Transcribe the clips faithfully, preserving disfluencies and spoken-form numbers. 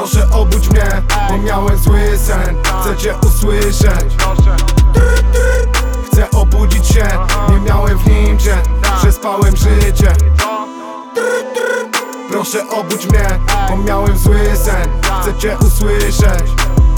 Proszę obudź mnie, bo miałem zły sen. Chcę cię usłyszeć. Chcę obudzić się, nie miałem w nim cię. Przespałem życie. Proszę obudź mnie, bo miałem zły sen. Chcę cię usłyszeć.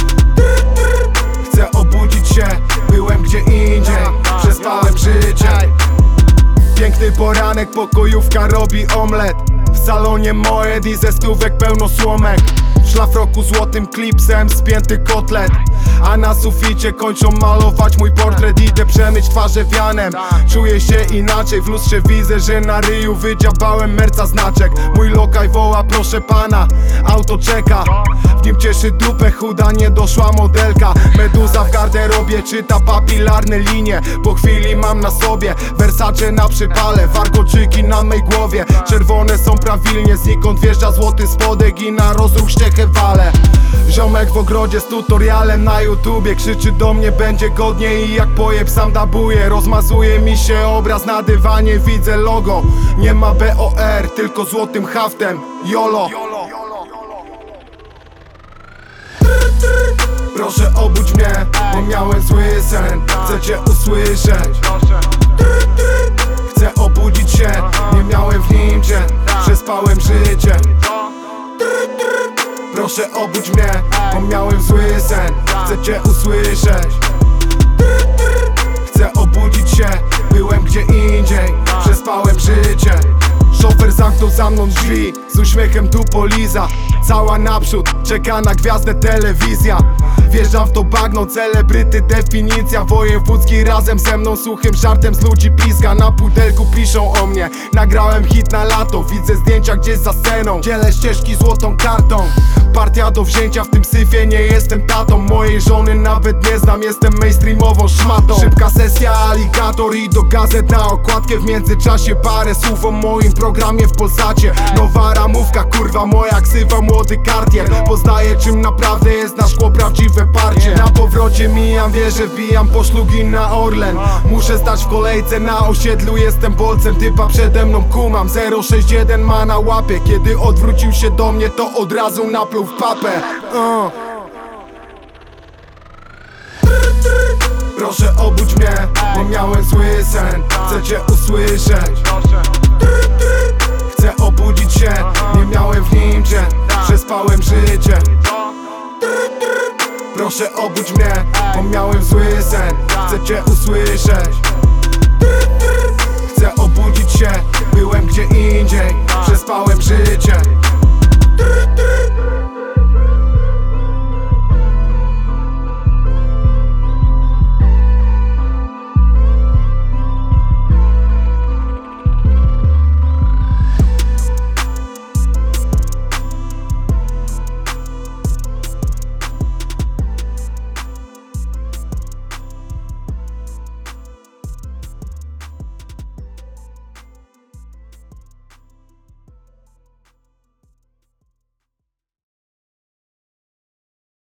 Chcę obudzić się, byłem gdzie indziej. Przespałem życie. Piękny poranek, pokojówka robi omlet. W salonie moed i ze stówek pełno słomek. W szlafroku złotym klipsem spięty kotlet. A na suficie kończą malować mój portret. Idę przemyć twarze wianem. Czuję się inaczej, w lustrze widzę, że na ryju wydziabałem merca znaczek. Mój lokaj woła, proszę pana, auto czeka. W nim cieszy dupę chuda, niedoszła modelka. Meduza w garderobie czyta papilarne linie. Po chwili mam na sobie Versace na przypale, warkoczyki na mej głowie. Czerwone są prawilnie, znikąd wjeżdża złoty spodek i na rozruch ściechę wale. Ziomek w ogrodzie z tutorialem na YouTubie krzyczy do mnie, będzie godnie i jak pojeb sam dabuje. Rozmazuje mi się obraz na dywanie, widzę logo. Nie ma B O R, tylko złotym haftem YOLO. Proszę obudź mnie, bo miałem zły sen. Chcę cię usłyszeć. Chcę obudzić się, nie miałem w nim cię. Przespałem życie. Proszę obudź mnie, bo miałem zły sen. Chcę cię usłyszeć. Chcę obudzić się, byłem gdzie indziej. Przespałem życie. Szofer zamknął za mną drzwi, z uśmiechem tu poliza. Cała naprzód, czeka na gwiazdę telewizja. Wjeżdżam w to bagno, celebryty definicja. Wojewódzki razem ze mną, suchym żartem z ludzi pizga. Na pudelku piszą o mnie, nagrałem hit na lato. Widzę zdjęcia gdzieś za sceną, dzielę ścieżki złotą kartą. Partia do wzięcia, w tym syfie nie jestem tatą. Mojej żony nawet nie znam, jestem mainstreamową szmatą. Szybka sesja, aligator i do gazet na okładkę. W międzyczasie parę słów o moim programie w Polsacie. Nowa ramówka, kurwa moja ksywa, młody kartier. Poznaję czym naprawdę jest na szkło prawdziwe parcie. Na powrocie mijam wieżę, wbijam po szlugi na Orlen. Muszę stać w kolejce na osiedlu, jestem bolcem. Typa przede mną kumam, zero sześć jeden ma na łapie. Kiedy odwrócił się do mnie, to od razu napluł w papę. uh. Proszę obudź mnie, bo miałem zły sen. Chcę cię usłyszeć. Chcę obudzić się, nie miałem w nim cię. Przespałem życie. Proszę obudź mnie, bo miałem zły sen. Chcę cię usłyszeć. Chcę obudzić się, byłem gdzie indziej. Przespałem życie.